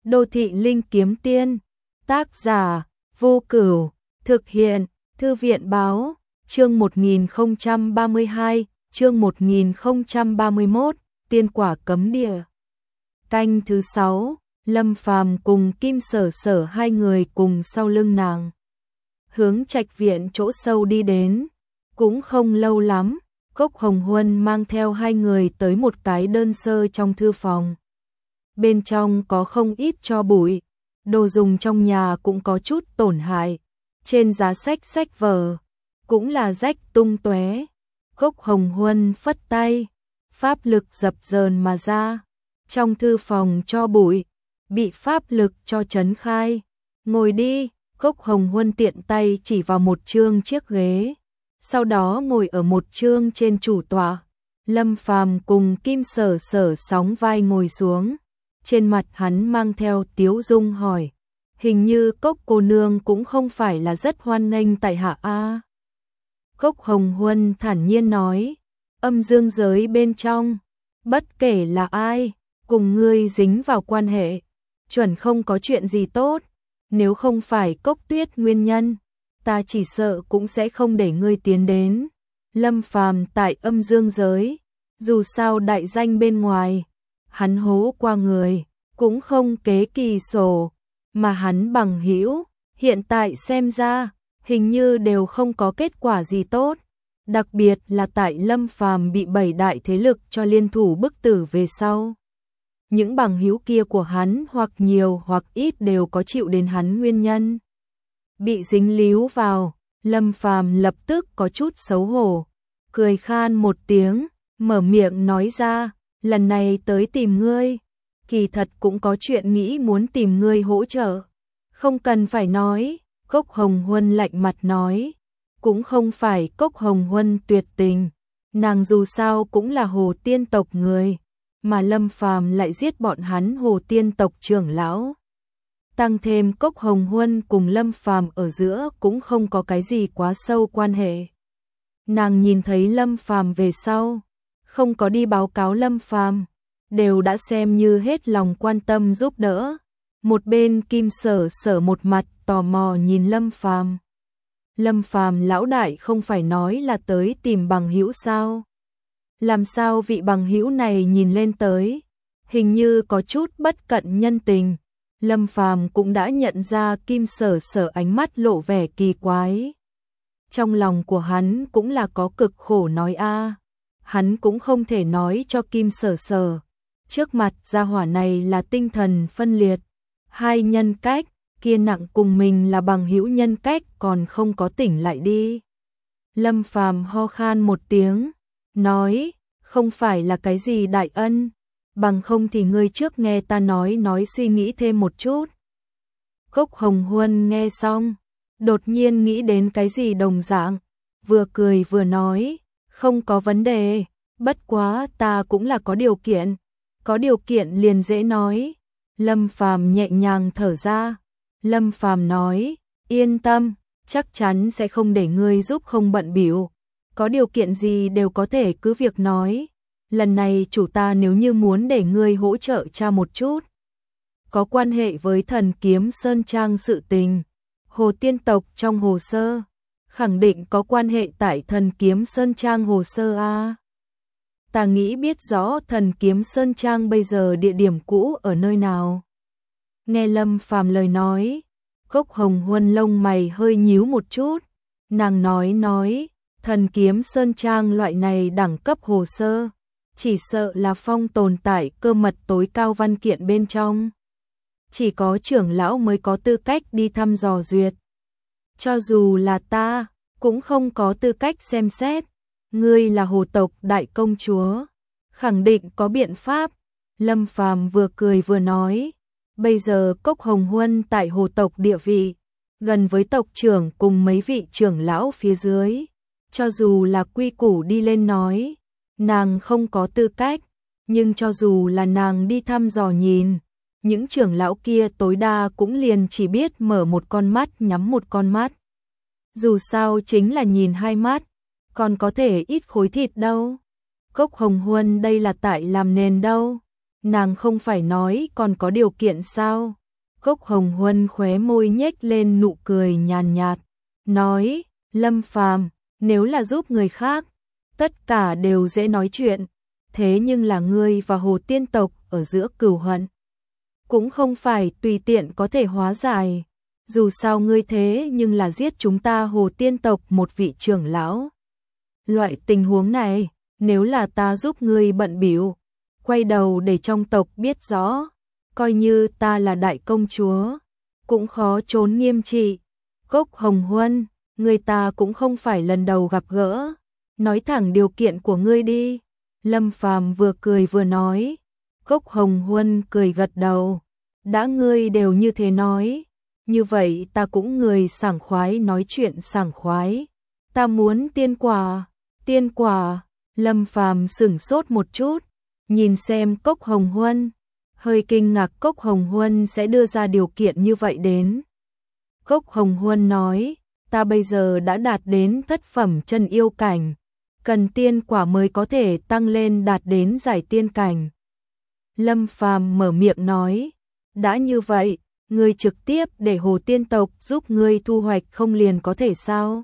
Đô thị linh kiếm tiên, tác giả, Vô Cửu, thực hiện, Thư viện báo, chương 1032, chương 1031, tiên quả cấm địa. Canh thứ 6, Lâm Phàm cùng Kim Sở Sở hai người cùng sau lưng nàng. Hướng trạch viện chỗ sâu đi đến, cũng không lâu lắm, Cốc Hồng Huân mang theo hai người tới một cái đơn sơ trong thư phòng. Bên trong có không ít tro bụi, đồ dùng trong nhà cũng có chút tổn hại, trên giá sách vở cũng là rách tung tóe. Cốc Hồng Huân phất tay, pháp lực dập dờn mà ra, trong thư phòng tro bụi bị pháp lực cho trấn khai. Ngồi đi, Cốc Hồng Huân tiện tay chỉ vào một chương chiếc ghế, sau đó ngồi ở một chương trên chủ tọa. Lâm Phàm cùng Kim Sở Sở sóng vai ngồi xuống, trên mặt hắn mang theo tiếu dung hỏi, hình như Cốc cô nương cũng không phải là rất hoan nghênh tại hạ a. Cốc Hồng Huân thản nhiên nói, âm dương giới bên trong, bất kể là ai, cùng ngươi dính vào quan hệ, chuẩn không có chuyện gì tốt, nếu không phải Cốc Tuyết nguyên nhân, ta chỉ sợ cũng sẽ không để ngươi tiến đến. Lâm Phàm tại âm dương giới, dù sao đại danh bên ngoài, hắn hố qua người, cũng không kế kỳ sổ, mà hắn bằng hữu, hiện tại xem ra, hình như đều không có kết quả gì tốt, đặc biệt là tại Lâm Phàm bị 7 đại thế lực cho liên thủ bức tử về sau. Những bằng hữu kia của hắn hoặc nhiều hoặc ít đều có chịu đến hắn nguyên nhân. Bị dính líu vào, Lâm Phàm lập tức có chút xấu hổ, cười khan một tiếng, mở miệng nói ra, lần này tới tìm ngươi, kỳ thật cũng có chuyện nghĩ muốn tìm ngươi hỗ trợ. Không cần phải nói, Cốc Hồng Huân lạnh mặt nói, cũng không phải Cốc Hồng Huân tuyệt tình, nàng dù sao cũng là Hồ Tiên tộc người, mà Lâm Phàm lại giết bọn hắn Hồ Tiên tộc trưởng lão. Tăng thêm Cốc Hồng Huân cùng Lâm Phàm ở giữa cũng không có cái gì quá sâu quan hệ. Nàng nhìn thấy Lâm Phàm về sau, không có đi báo cáo Lâm Phàm, đều đã xem như hết lòng quan tâm giúp đỡ. Một bên Kim Sở Sở một mặt tò mò nhìn Lâm Phàm. Lâm Phàm lão đại không phải nói là tới tìm bằng hữu sao? Làm sao vị bằng hữu này nhìn lên tới, hình như có chút bất cận nhân tình. Lâm Phàm cũng đã nhận ra Kim Sở Sở ánh mắt lộ vẻ kỳ quái. Trong lòng của hắn cũng là có cực khổ nói a. Hắn cũng không thể nói cho Kim Sở Sở, trước mặt gia hỏa này là tinh thần phân liệt, hai nhân cách, kia nặng cùng mình là bằng hữu nhân cách còn không có tỉnh lại đi. Lâm Phàm ho khan một tiếng, nói, không phải là cái gì đại ân, bằng không thì ngươi trước nghe ta nói suy nghĩ thêm một chút. Cốc Hồng Huân nghe xong, đột nhiên nghĩ đến cái gì đồng dạng, vừa cười vừa nói, không có vấn đề, bất quá ta cũng là có điều kiện liền dễ nói. Lâm Phàm nhẹ nhàng thở ra, Lâm Phàm nói, yên tâm, chắc chắn sẽ không để ngươi giúp không bận bịu, có điều kiện gì đều có thể cứ việc nói. Lần này chủ ta nếu như muốn để ngươi hỗ trợ cha một chút, có quan hệ với Thần Kiếm Sơn Trang sự tình, Hồ Tiên tộc trong hồ sơ, khẳng định có quan hệ tại Thần Kiếm Sơn Trang hồ sơ a. Ta nghĩ biết rõ Thần Kiếm Sơn Trang bây giờ địa điểm cũ ở nơi nào. Nghe Lâm Phàm lời nói, Cốc Hồng Huân lông mày hơi nhíu một chút, nàng nói, Thần Kiếm Sơn Trang loại này đẳng cấp hồ sơ, chỉ sợ là phong tồn tại cơ mật tối cao văn kiện bên trong. Chỉ có trưởng lão mới có tư cách đi thăm dò duyệt. Cho dù là ta, cũng không có tư cách xem xét. Ngươi là hồ tộc đại công chúa, khẳng định có biện pháp. Lâm Phàm vừa cười vừa nói, bây giờ Cốc Hồng Huân tại hồ tộc địa vị, gần với tộc trưởng cùng mấy vị trưởng lão phía dưới. Cho dù là quy củ đi lên nói, nàng không có tư cách, nhưng cho dù là nàng đi thăm dò nhìn, những trưởng lão kia tối đa cũng liền chỉ biết mở một con mắt nhắm một con mắt. Dù sao chính là nhìn hai mắt, còn có thể ít khối thịt đâu. Cốc Hồng Huân đây là tại làm nền đâu. nàng không phải nói còn có điều kiện sao? Cốc Hồng Huân khóe môi nhếch lên nụ cười nhàn nhạt, nói, Lâm Phàm, nếu là giúp người khác, tất cả đều dễ nói chuyện, thế nhưng là ngươi và Hồ Tiên tộc ở giữa cừu hận, cũng không phải tùy tiện có thể hóa giải. Dù sao ngươi thế nhưng là giết chúng ta Hồ Tiên tộc một vị trưởng lão. Loại tình huống này, nếu là ta giúp ngươi bận bịu, quay đầu để trong tộc biết rõ, coi như ta là đại công chúa, cũng khó trốn nghiêm trị. Cốc Hồng Huân, người ta cũng không phải lần đầu gặp gỡ, nói thẳng điều kiện của ngươi đi. Lâm Phàm vừa cười vừa nói. Cốc Hồng Huân cười gật đầu, đã ngươi đều như thế nói, như vậy ta cũng người sảng khoái nói chuyện sảng khoái. Ta muốn tiên quả. Tiên quả? Lâm Phàm sửng sốt một chút, nhìn xem Cốc Hồng Huân, hơi kinh ngạc Cốc Hồng Huân sẽ đưa ra điều kiện như vậy đến. Cốc Hồng Huân nói, ta bây giờ đã đạt đến thất phẩm chân yêu cảnh, cần tiên quả mới có thể tăng lên đạt đến giải tiên cảnh. Lâm Phàm mở miệng nói, đã như vậy, ngươi trực tiếp để Hồ Tiên tộc giúp ngươi thu hoạch không liền có thể sao?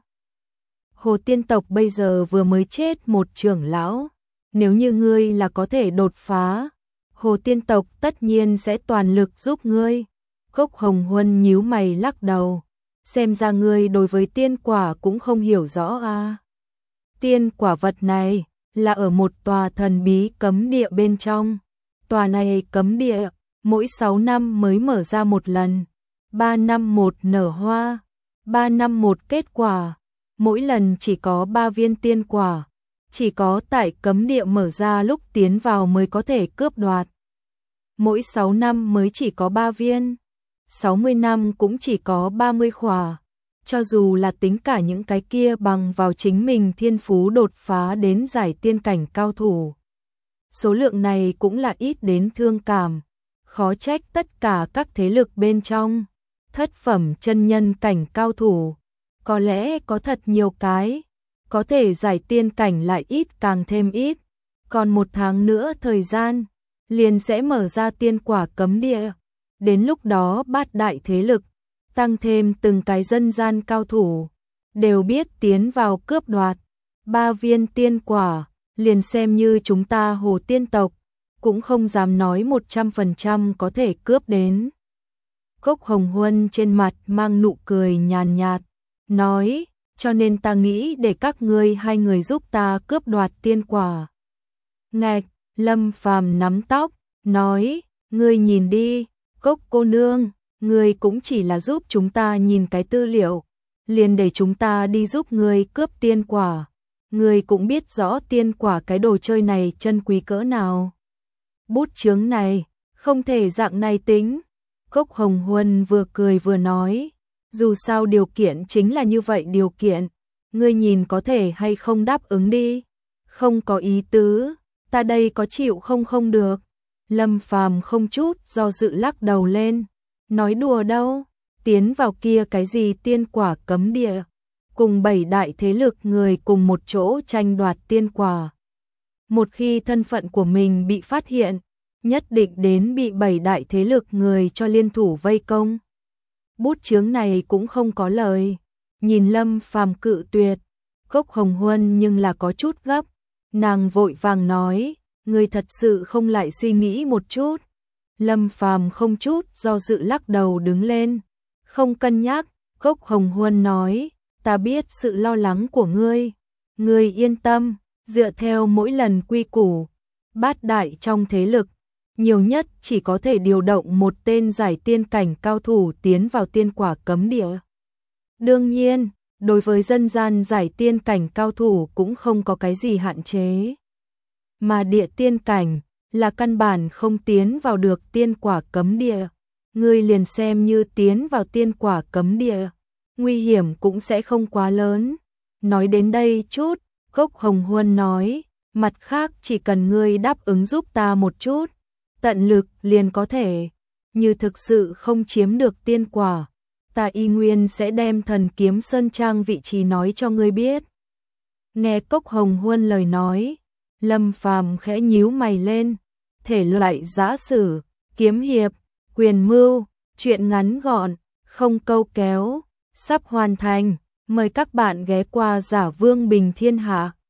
Hồ Tiên tộc bây giờ vừa mới chết một trưởng lão, nếu như ngươi là có thể đột phá, Hồ Tiên tộc tất nhiên sẽ toàn lực giúp ngươi. Cốc Hồng Huân nhíu mày lắc đầu, xem ra ngươi đối với tiên quả cũng không hiểu rõ à. Tiên quả vật này là ở một tòa thần bí cấm địa bên trong. Tòa này cấm địa, mỗi 6 năm mới mở ra một lần, 3 năm một nở hoa, 3 năm một kết quả, mỗi lần chỉ có 3 viên tiên quả, chỉ có tại cấm địa mở ra lúc tiến vào mới có thể cướp đoạt. Mỗi 6 năm mới chỉ có 3 viên, 60 năm cũng chỉ có 30 khỏa, cho dù là tính cả những cái kia bằng vào chính mình thiên phú đột phá đến giải tiên cảnh cao thủ. Số lượng này cũng là ít đến thương cảm, khó trách tất cả các thế lực bên trong, thất phẩm chân nhân cảnh cao thủ, có lẽ có thật nhiều cái, có thể giải tiên cảnh lại ít càng thêm ít, còn 1 tháng nữa thời gian, liền sẽ mở ra tiên quả cấm địa, đến lúc đó bát đại thế lực, tăng thêm từng cái dân gian cao thủ, đều biết tiến vào cướp đoạt, 3 viên tiên quả, liền xem như chúng ta Hồ Tiên tộc, cũng không dám nói 100% có thể cướp đến. Cốc Hồng Huân trên mặt mang nụ cười nhàn nhạt, nói, cho nên ta nghĩ để các ngươi hai người giúp ta cướp đoạt tiên quả. Ngạch, Lâm Phàm nắm tóc, nói, ngươi nhìn đi, Cốc cô nương, ngươi cũng chỉ là giúp chúng ta nhìn cái tư liệu, liền để chúng ta đi giúp ngươi cướp tiên quả. Ngươi cũng biết rõ tiên quả cái đồ chơi này chân quý cỡ nào. Bút chướng này, không thể dạng này tính. Cốc Hồng Huân vừa cười vừa nói, dù sao điều kiện chính là như vậy điều kiện, ngươi nhìn có thể hay không đáp ứng đi. Không có ý tứ, ta đây có chịu không được. Lâm Phàm không chút do dự lắc đầu lên, nói đùa đâu, tiến vào kia cái gì tiên quả cấm địa, cùng 7 đại thế lực người cùng một chỗ tranh đoạt tiên quả. Một khi thân phận của mình bị phát hiện, nhất định đến bị 7 đại thế lực người cho liên thủ vây công. Bút chướng này cũng không có lời, nhìn Lâm Phàm cự tuyệt, Cốc Hồng Huân nhưng là có chút gấp, nàng vội vàng nói, ngươi thật sự không lại suy nghĩ một chút. Lâm Phàm không chút do dự lắc đầu đứng lên, không cân nhắc. Cốc Hồng Huân nói, ta biết sự lo lắng của ngươi, ngươi yên tâm, dựa theo mỗi lần quy củ, bát đại trong thế lực, nhiều nhất chỉ có thể điều động một tên giải tiên cảnh cao thủ tiến vào tiên quả cấm địa. Đương nhiên, đối với dân gian giải tiên cảnh cao thủ cũng không có cái gì hạn chế. Mà địa tiên cảnh là căn bản không tiến vào được tiên quả cấm địa. Ngươi liền xem như tiến vào tiên quả cấm địa, nguy hiểm cũng sẽ không quá lớn. Nói đến đây chút, Cốc Hồng Huân nói, mặt khác chỉ cần ngươi đáp ứng giúp ta một chút, tận lực liền có thể, như thực sự không chiếm được tiên quả, ta y nguyên sẽ đem Thần Kiếm Sơn Trang vị trí nói cho ngươi biết. Nghe Cốc Hồng Huân lời nói, Lâm Phàm khẽ nhíu mày lên, thể loại giã sử, kiếm hiệp, quyền mưu, truyện ngắn gọn, không câu kéo, sắp hoàn thành. Mời các bạn ghé qua Giả Vương Bình Thiên Hạ.